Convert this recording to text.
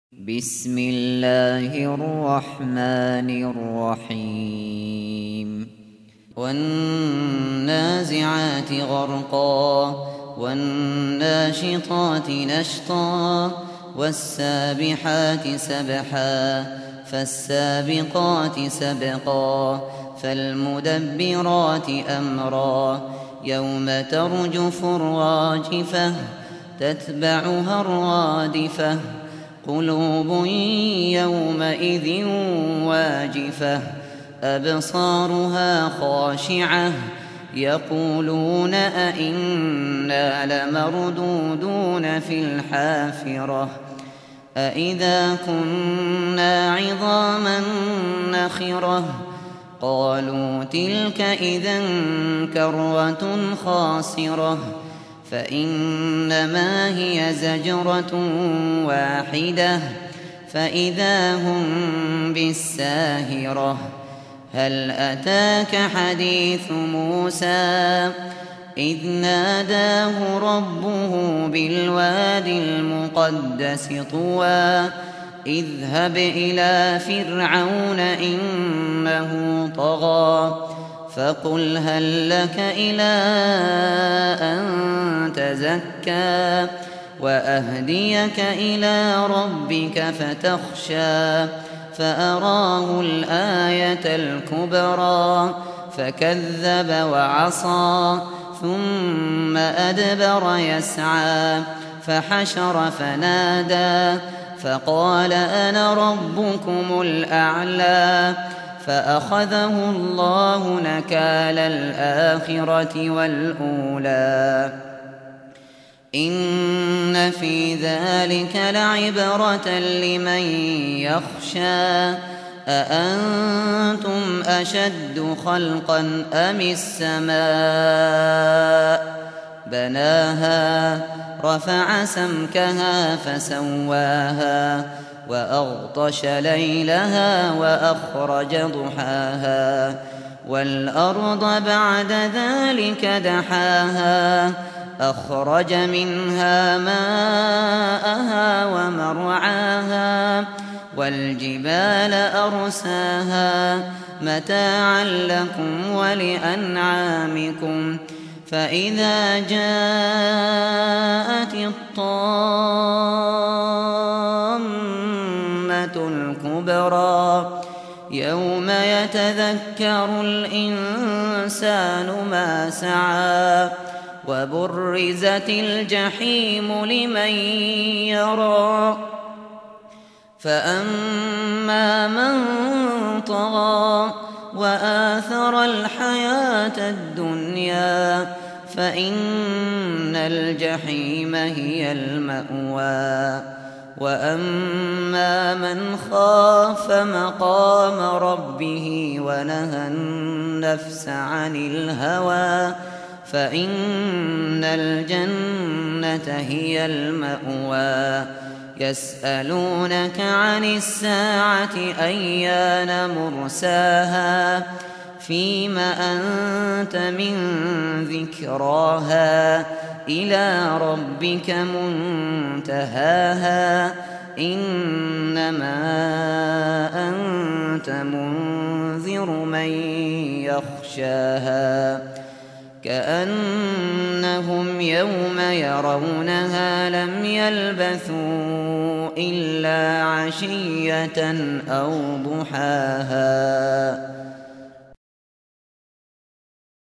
بسم الله الرحمن الرحيم والنازعات غرقا والناشطات نشطا والسابحات سبحا فالسابقات سبقا فالمدبرات أمرا يوم ترجف الراجفة تتبعها الرادفة قلوب يومئذ واجفة أبصارها خاشعة يقولون أئنا لمردودون في الحافرة أئذا كنا عظاما نخرة قالوا تلك إذا كرة خاسرة فإنما هي زجرة واحدة فإذا هم بالساهرة هل أتاك حديث موسى إذ ناداه ربه بالوادي المقدس طوى اذهب إلى فرعون إنه طغى فقل هل لك إلى أن تزكى وأهديك إلى ربك فتخشى فأراه الآية الكبرى فكذب وعصى ثم أدبر يسعى فحشر فنادى فقال أنا ربكم الأعلى فأخذه الله نكال الآخرة والأولى إن في ذلك لعبرة لمن يخشى أأنتم أشد خلقا أم السماء بناها رفع سمكها فسواها وأغطش ليلها وأخرج ضحاها والأرض بعد ذلك دحاها أخرج منها ماءها ومرعاها والجبال أرساها متاعا لكم ولأنعامكم فإذا جاءت الطامة الكبرى يوم يتذكر الإنسان ما سعى وبرزت الجحيم لمن يرى فأما من طغى وآثر الحياة الدنيا فإن الجحيم هي المأوى وأما من خاف مقام ربه ونهى النفس عن الهوى فإن الجنة هي المأوى يسألونك عن الساعة أيان مرساها فيم أنت من ذكراها إلى ربك منتهاها إنما أنت منذر من يخشاها كأنهم يوم يرونها لم يلبثوا إلا عشية أو ضحاها